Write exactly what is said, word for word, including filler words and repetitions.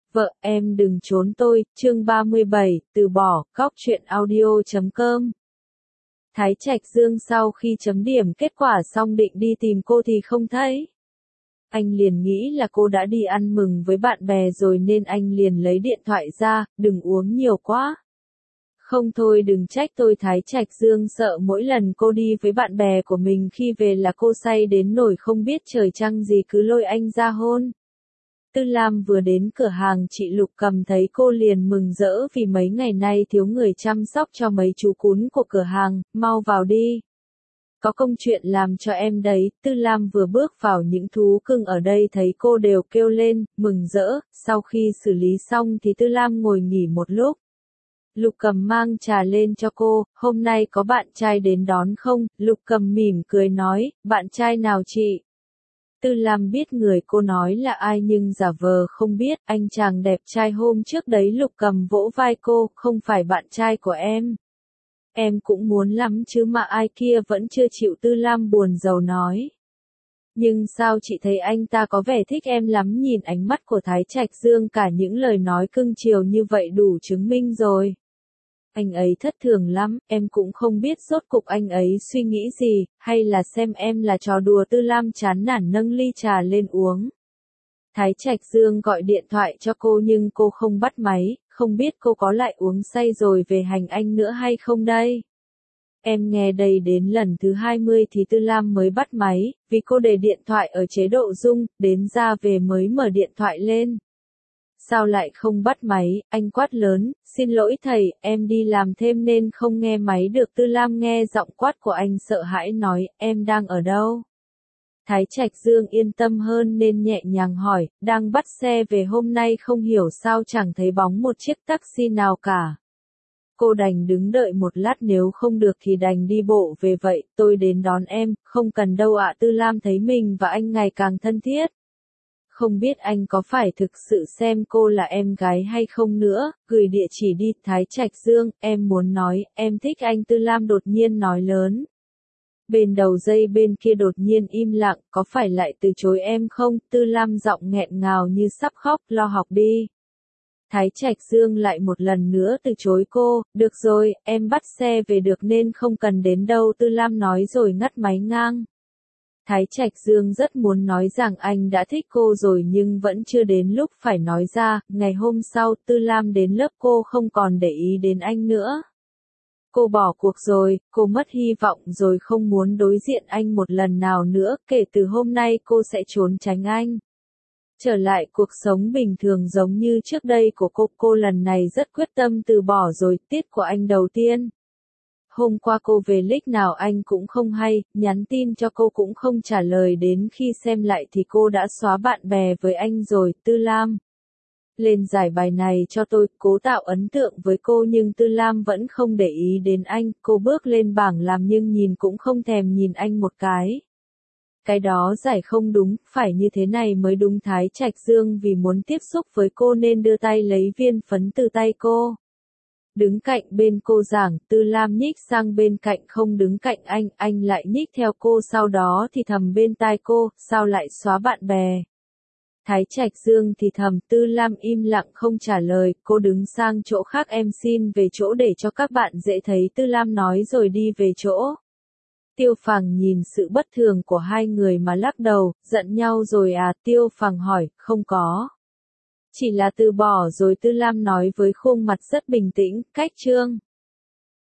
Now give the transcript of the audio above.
Vợ, em đừng trốn tôi, chương ba mươi bảy, từ bỏ, góc truyện audio chấm com. Thái Trạch Dương sau khi chấm điểm kết quả xong định đi tìm cô thì không thấy. Anh liền nghĩ là cô đã đi ăn mừng với bạn bè rồi nên anh liền lấy điện thoại ra, đừng uống nhiều quá. Không thôi đừng trách tôi. Thái Trạch Dương sợ mỗi lần cô đi với bạn bè của mình khi về là cô say đến nỗi không biết trời trăng gì cứ lôi anh ra hôn. Tư Lam vừa đến cửa hàng chị Lục Cầm thấy cô liền mừng rỡ vì mấy ngày nay thiếu người chăm sóc cho mấy chú cún của cửa hàng, mau vào đi. Có công chuyện làm cho em đấy. Tư Lam vừa bước vào những thú cưng ở đây thấy cô đều kêu lên, mừng rỡ. Sau khi xử lý xong thì Tư Lam ngồi nghỉ một lúc. Lục Cầm mang trà lên cho cô, hôm nay có bạn trai đến đón không? Lục Cầm mỉm cười nói, bạn trai nào chị? Tư Lam biết người cô nói là ai nhưng giả vờ không biết, anh chàng đẹp trai hôm trước đấy. Lục Cầm vỗ vai cô, không phải bạn trai của em. Em cũng muốn lắm chứ mà ai kia vẫn chưa chịu. Tư Lam buồn rầu nói. Nhưng sao chị thấy anh ta có vẻ thích em lắm? Nhìn ánh mắt của Thái Trạch Dương cả những lời nói cưng chiều như vậy đủ chứng minh rồi. Anh ấy thất thường lắm, em cũng không biết rốt cục anh ấy suy nghĩ gì, hay là xem em là trò đùa. Tư Lam chán nản nâng ly trà lên uống. Thái Trạch Dương gọi điện thoại cho cô nhưng cô không bắt máy, không biết cô có lại uống say rồi về hành anh nữa hay không đây. Em nghe đây đến lần thứ hai mươi thì Tư Lam mới bắt máy, vì cô để điện thoại ở chế độ rung, đến ra về mới mở điện thoại lên. Sao lại không bắt máy? Anh quát lớn, xin lỗi thầy, em đi làm thêm nên không nghe máy được. Tư Lam nghe giọng quát của anh sợ hãi nói, em đang ở đâu? Thái Trạch Dương yên tâm hơn nên nhẹ nhàng hỏi, đang bắt xe về. Hôm nay không hiểu sao chẳng thấy bóng một chiếc taxi nào cả. Cô đành đứng đợi một lát, nếu không được thì đành đi bộ về. Vậy, tôi đến đón em. Không cần đâu ạ. Tư Lam thấy mình và anh ngày càng thân thiết. Không biết anh có phải thực sự xem cô là em gái hay không nữa, gửi địa chỉ đi. Thái Trạch Dương, em muốn nói, em thích anh. Tư Lam đột nhiên nói lớn. Bên đầu dây bên kia đột nhiên im lặng, có phải lại từ chối em không? Tư Lam giọng nghẹn ngào như sắp khóc, lo học đi. Thái Trạch Dương lại một lần nữa từ chối cô, được rồi, em bắt xe về được nên không cần đến đâu. Tư Lam nói rồi ngắt máy ngang. Thái Trạch Dương rất muốn nói rằng anh đã thích cô rồi nhưng vẫn chưa đến lúc phải nói ra. Ngày hôm sau, Tư Lam đến lớp cô không còn để ý đến anh nữa. Cô bỏ cuộc rồi, cô mất hy vọng rồi, không muốn đối diện anh một lần nào nữa. Kể từ hôm nay cô sẽ trốn tránh anh. Trở lại cuộc sống bình thường giống như trước đây của cô. Cô lần này rất quyết tâm từ bỏ rồi. Tiết của anh đầu tiên. Hôm qua cô về lịch nào anh cũng không hay, nhắn tin cho cô cũng không trả lời, đến khi xem lại thì cô đã xóa bạn bè với anh rồi. Tư Lam, lên giải bài này cho tôi, cố tạo ấn tượng với cô. Nhưng Tư Lam vẫn không để ý đến anh, cô bước lên bảng làm nhưng nhìn cũng không thèm nhìn anh một cái. Cái đó giải không đúng, phải như thế này mới đúng. Thái Trạch Dương vì muốn tiếp xúc với cô nên đưa tay lấy viên phấn từ tay cô. Đứng cạnh bên cô giảng. Tư Lam nhích sang bên cạnh, không đứng cạnh anh, anh lại nhích theo cô, sau đó thì thầm bên tai cô, sao lại xóa bạn bè? Thái Trạch Dương thì thầm. Tư Lam im lặng không trả lời, cô đứng sang chỗ khác. Em xin về chỗ để cho các bạn dễ thấy. Tư Lam nói rồi đi về chỗ. Tiêu Phàng nhìn sự bất thường của hai người mà lắc đầu, giận nhau rồi à? Tiêu Phàng hỏi, không có. Chỉ là từ bỏ rồi. Tư Lam nói với khuôn mặt rất bình tĩnh. Cách chương